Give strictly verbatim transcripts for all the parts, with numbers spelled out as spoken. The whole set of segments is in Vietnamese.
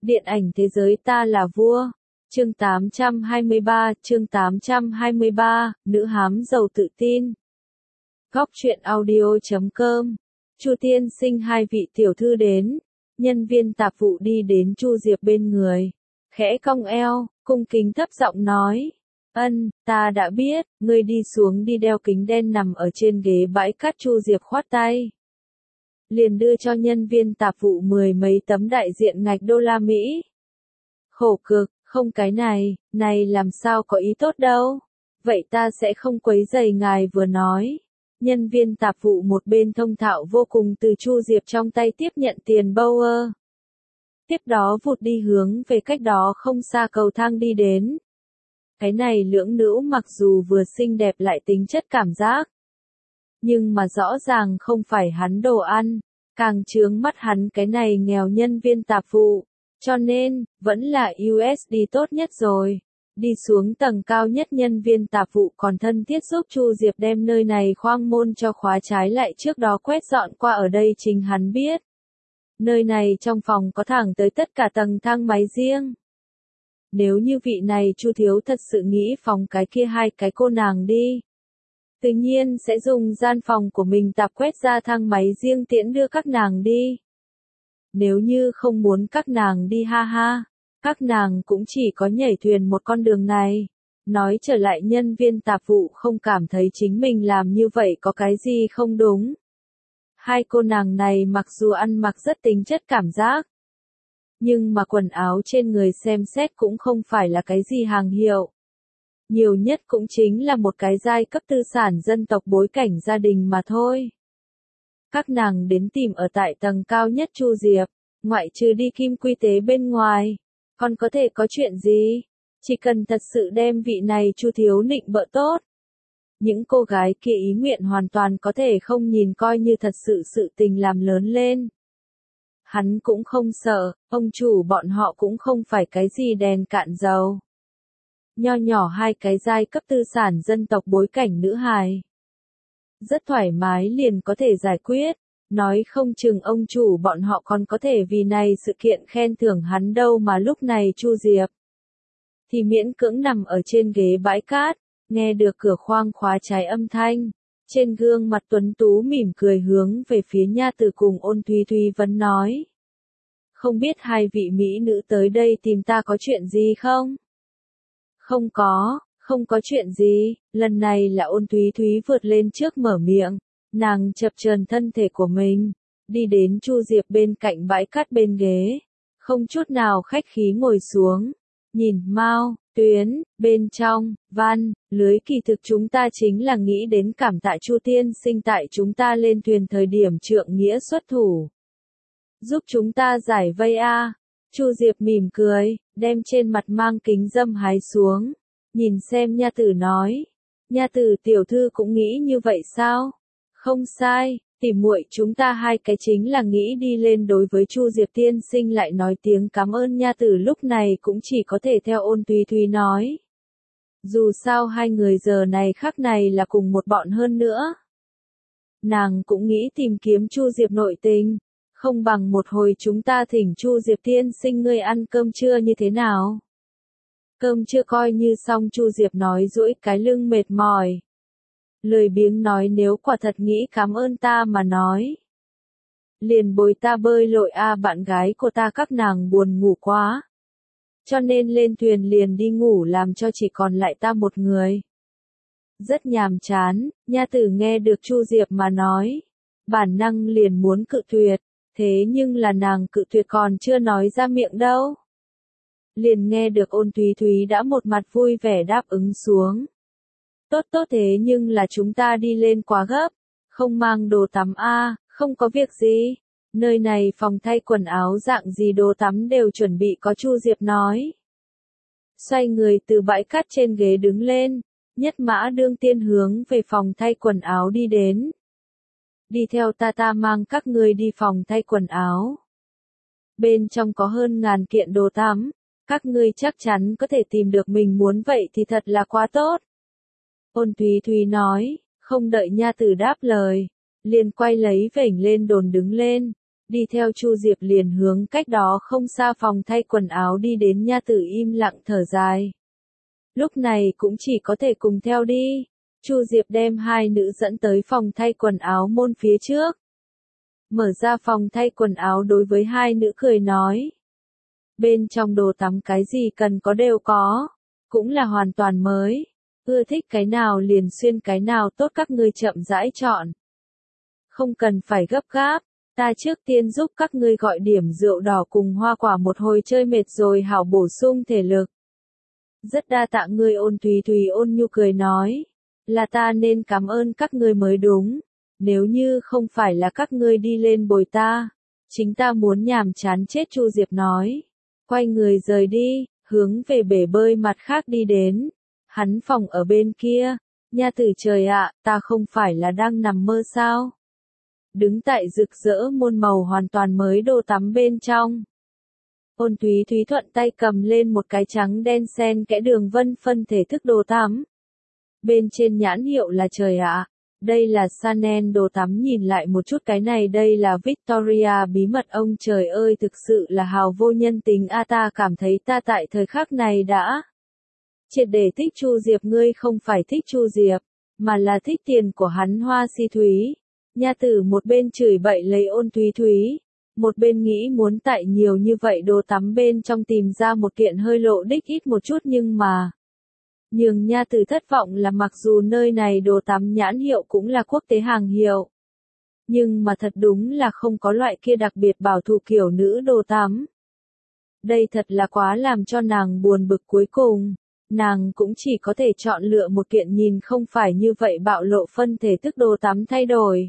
Điện ảnh thế giới ta là vua. Chương tám trăm hai mươi ba, chương tám trăm hai mươi ba, nữ hám giàu tự tin. Góc truyện audio chấm com. Chu tiên sinh hai vị tiểu thư đến, nhân viên tạp vụ đi đến Chu Diệp bên người, khẽ cong eo, cung kính thấp giọng nói, ân, ta đã biết, ngươi đi xuống đi. Đeo kính đen nằm ở trên ghế bãi cát. Chu Diệp khoát tay, liền đưa cho nhân viên tạp vụ mười mấy tấm đại diện ngạch đô la Mỹ. Khổ cực, không cái này, này làm sao có ý tốt đâu. Vậy ta sẽ không quấy rầy ngài. Vừa nói, nhân viên tạp vụ một bên thông thạo vô cùng từ Chu Diệp trong tay tiếp nhận tiền Bauer. Tiếp đó vụt đi hướng về cách đó không xa cầu thang đi đến. Cái này lưỡng nữ mặc dù vừa xinh đẹp lại tính chất cảm giác, nhưng mà rõ ràng không phải hắn đồ ăn, càng chướng mắt hắn cái này nghèo nhân viên tạp vụ, cho nên, vẫn là u ét đê tốt nhất rồi. Đi xuống tầng cao nhất, nhân viên tạp vụ còn thân thiết giúp Chu Diệp đem nơi này khoang môn cho khóa trái lại, trước đó quét dọn qua. Ở đây chính hắn biết, nơi này trong phòng có thẳng tới tất cả tầng thang máy riêng. Nếu như vị này Chu thiếu thật sự nghĩ phòng cái kia hai cái cô nàng đi, tự nhiên sẽ dùng gian phòng của mình tạp quét ra thang máy riêng tiễn đưa các nàng đi. Nếu như không muốn các nàng đi ha ha, các nàng cũng chỉ có nhảy thuyền một con đường này. Nói trở lại, nhân viên tạp vụ không cảm thấy chính mình làm như vậy có cái gì không đúng. Hai cô nàng này mặc dù ăn mặc rất tính chất cảm giác, nhưng mà quần áo trên người xem xét cũng không phải là cái gì hàng hiệu. Nhiều nhất cũng chính là một cái giai cấp tư sản dân tộc bối cảnh gia đình mà thôi. Các nàng đến tìm ở tại tầng cao nhất Chu Diệp, ngoại trừ đi kim quy tế bên ngoài, còn có thể có chuyện gì? Chỉ cần thật sự đem vị này Chu thiếu nịnh bợ tốt, những cô gái kia ý nguyện hoàn toàn có thể không nhìn, coi như thật sự sự tình làm lớn lên. Hắn cũng không sợ, ông chủ bọn họ cũng không phải cái gì đèn cạn dầu. Nho nhỏ hai cái giai cấp tư sản dân tộc bối cảnh nữ hài, rất thoải mái liền có thể giải quyết. Nói không chừng ông chủ bọn họ còn có thể vì này sự kiện khen thưởng hắn đâu. Mà lúc này Chu Diệp thì miễn cưỡng nằm ở trên ghế bãi cát, nghe được cửa khoang khóa trái âm thanh, trên gương mặt tuấn tú mỉm cười hướng về phía nha tử cùng Ôn Thúy Thúy vấn nói, không biết hai vị mỹ nữ tới đây tìm ta có chuyện gì không? Không có, không có chuyện gì. Lần này là Ôn Thúy Thúy vượt lên trước mở miệng, nàng chập chờn thân thể của mình, đi đến Chu Diệp bên cạnh bãi cát bên ghế, không chút nào khách khí ngồi xuống, nhìn Mao, Tuyến, bên trong, văn, lưới. Kỳ thực chúng ta chính là nghĩ đến cảm tạ Chu tiên sinh tại chúng ta lên thuyền thời điểm trượng nghĩa xuất thủ, giúp chúng ta giải vây a. Chu Diệp mỉm cười, đem trên mặt mang kính dâm hái xuống, nhìn xem nha tử nói, nha tử tiểu thư cũng nghĩ như vậy sao? Không sai, tỉ muội chúng ta hai cái chính là nghĩ đi lên. Đối với Chu Diệp tiên sinh lại nói tiếng cảm ơn, nha tử lúc này cũng chỉ có thể theo Ôn Thúy Thúy nói. Dù sao hai người giờ này khắc này là cùng một bọn, hơn nữa, nàng cũng nghĩ tìm kiếm Chu Diệp nội tình, không bằng một hồi chúng ta thỉnh Chu Diệp tiên sinh ngươi ăn cơm trưa như thế nào? Cơm trưa coi như xong. Chu Diệp nói duỗi cái lưng mệt mỏi, lười biếng nói, nếu quả thật nghĩ cảm ơn ta mà nói, liền bồi ta bơi lội a. Bạn gái của ta các nàng buồn ngủ quá, cho nên lên thuyền liền đi ngủ, làm cho chỉ còn lại ta một người. Rất nhàm chán. Nha tử nghe được Chu Diệp mà nói, bản năng liền muốn cự tuyệt, thế nhưng là nàng cự tuyệt còn chưa nói ra miệng đâu, liền nghe được Ôn Thúy Thúy đã một mặt vui vẻ đáp ứng xuống. Tốt tốt, thế nhưng là chúng ta đi lên quá gấp, không mang đồ tắm a. Không có việc gì, nơi này phòng thay quần áo dạng gì đồ tắm đều chuẩn bị có. Chu Diệp nói, xoay người từ bãi cát trên ghế đứng lên, nhất mã đương tiên hướng về phòng thay quần áo đi đến. Đi theo ta, ta mang các ngươi đi phòng thay quần áo. Bên trong có hơn ngàn kiện đồ tắm, các ngươi chắc chắn có thể tìm được mình muốn, vậy thì thật là quá tốt. Ôn Thúy Thúy nói, không đợi nha tử đáp lời, liền quay lấy vểnh lên đồn đứng lên, đi theo Chu Diệp liền hướng cách đó không xa phòng thay quần áo đi đến. Nha Tử im lặng thở dài. Lúc này cũng chỉ có thể cùng theo đi. Chu Diệp đem hai nữ dẫn tới phòng thay quần áo môn phía trước. Mở ra phòng thay quần áo đối với hai nữ cười nói. Bên trong đồ tắm cái gì cần có đều có, cũng là hoàn toàn mới. Ưa thích cái nào liền xuyên cái nào tốt, các ngươi chậm rãi chọn. Không cần phải gấp gáp, ta trước tiên giúp các ngươi gọi điểm rượu đỏ cùng hoa quả, một hồi chơi mệt rồi hảo bổ sung thể lực. Rất đa tạ ngươi. Ôn Thúy Thúy ôn nhu cười nói, là ta nên cảm ơn các ngươi mới đúng. Nếu như không phải là các ngươi đi lên bồi ta, chính ta muốn nhàm chán chết. Chu Diệp nói, quay người rời đi, hướng về bể bơi mặt khác đi đến. Hắn phòng ở bên kia. Nha Tử trời ạ, ta không phải là đang nằm mơ sao? Đứng tại rực rỡ muôn màu hoàn toàn mới đồ tắm bên trong. Ôn Thúy Thúy thuận tay cầm lên một cái trắng đen xen kẽ đường vân phân thể thức đồ tắm. Bên trên nhãn hiệu là trời ạ. Đây là Chanel đồ tắm, nhìn lại một chút cái này, đây là Victoria bí mật. Ông trời ơi, thực sự là hào vô nhân tính a. Ta cảm thấy ta tại thời khắc này đã triệt để thích Chu Diệp. Ngươi không phải thích Chu Diệp, mà là thích tiền của hắn. Hoa Si Thúy. Nha Tử một bên chửi bậy lấy Ôn Thúy Thúy, một bên nghĩ muốn tại nhiều như vậy đồ tắm bên trong tìm ra một kiện hơi lộ đích ít một chút, nhưng mà nhường Nha Tử thất vọng là mặc dù nơi này đồ tắm nhãn hiệu cũng là quốc tế hàng hiệu, nhưng mà thật đúng là không có loại kia đặc biệt bảo thủ kiểu nữ đồ tắm. Đây thật là quá làm cho nàng buồn bực. Cuối cùng, nàng cũng chỉ có thể chọn lựa một kiện nhìn không phải như vậy bạo lộ phân thể thức đồ tắm thay đổi.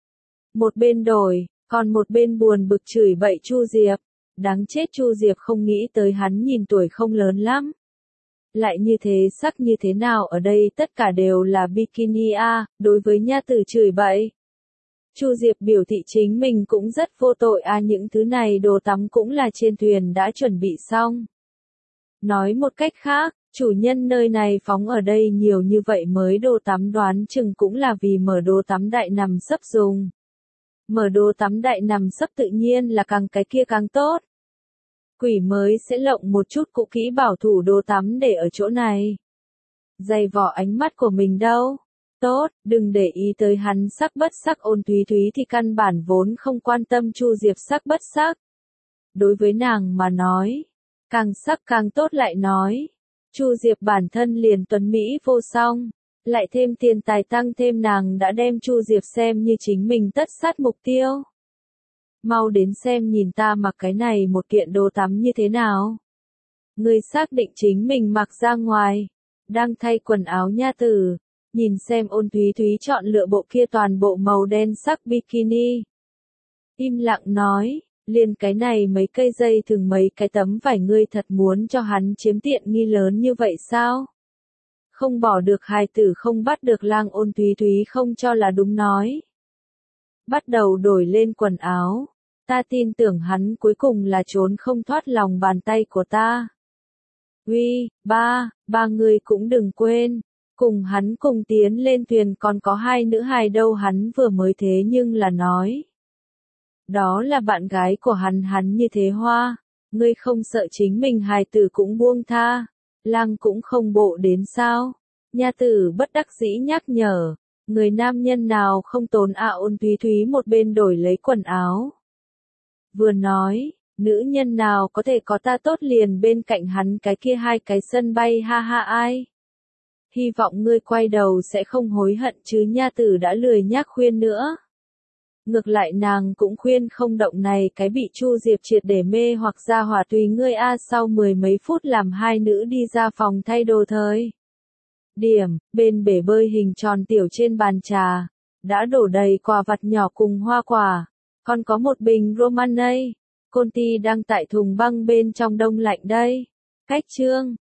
Một bên đổi, còn một bên buồn bực chửi bậy Chu Diệp. Đáng chết, Chu Diệp không nghĩ tới hắn nhìn tuổi không lớn lắm, lại như thế sắc như thế nào, ở đây tất cả đều là bikini a. Đối với Nha Tử chửi bậy, Chu Diệp biểu thị chính mình cũng rất vô tội a. Những thứ này đồ tắm cũng là trên thuyền đã chuẩn bị xong. Nói một cách khác, chủ nhân nơi này phóng ở đây nhiều như vậy mới đồ tắm đoán chừng cũng là vì mở đồ tắm đại nằm sấp dùng. Mở đồ tắm đại nằm sấp tự nhiên là càng cái kia càng tốt. Quỷ mới sẽ lộng một chút cũ kỹ bảo thủ đồ tắm để ở chỗ này. Dày vỏ ánh mắt của mình đâu. Tốt, đừng để ý tới hắn sắc bất sắc. Ôn Thúy Thúy thì căn bản vốn không quan tâm Chu Diệp sắc bất sắc. Đối với nàng mà nói, càng sắc càng tốt. Lại nói, Chu Diệp bản thân liền tuấn mỹ vô song, lại thêm tiền tài tăng thêm, nàng đã đem Chu Diệp xem như chính mình tất sát mục tiêu. Mau đến xem nhìn ta mặc cái này một kiện đồ tắm như thế nào. Ngươi xác định chính mình mặc ra ngoài, đang thay quần áo. Nha Tử nhìn xem Ôn Thúy Thúy chọn lựa bộ kia toàn bộ màu đen sắc bikini, im lặng nói, liền cái này mấy cây dây thừng mấy cái tấm vải, ngươi thật muốn cho hắn chiếm tiện nghi lớn như vậy sao? Không bỏ được hài tử không bắt được lang. Ôn Thúy Thúy không cho là đúng nói. Bắt đầu đổi lên quần áo. Ta tin tưởng hắn cuối cùng là trốn không thoát lòng bàn tay của ta. Uy, ba, ba người cũng đừng quên. Cùng hắn cùng tiến lên thuyền còn có hai nữ hài đâu. Hắn vừa mới thế nhưng là nói. Đó là bạn gái của hắn. Hắn như thế hoa. Ngươi không sợ chính mình hài tử cũng buông tha. Lang cũng không bộ đến sao? Nha Tử bất đắc dĩ nhắc nhở. Người nam nhân nào không tốn ạ. Ôn Thúy Thúy một bên đổi lấy quần áo, vừa nói, nữ nhân nào có thể có ta tốt liền bên cạnh hắn cái kia hai cái sân bay, ha ha. Ai? Hy vọng ngươi quay đầu sẽ không hối hận chứ. Nha Tử đã lười nhắc khuyên nữa. Ngược lại nàng cũng khuyên không động, này cái bị Chu Diệp triệt để mê hoặc ra hỏa tùy ngươi a. Sau mười mấy phút làm hai nữ đi ra phòng thay đồ thời điểm, bên bể bơi hình tròn tiểu trên bàn trà, đã đổ đầy quà vặt nhỏ cùng hoa quả, còn có một bình Romanée. Conti đang tại thùng băng bên trong đông lạnh đây. Cách chương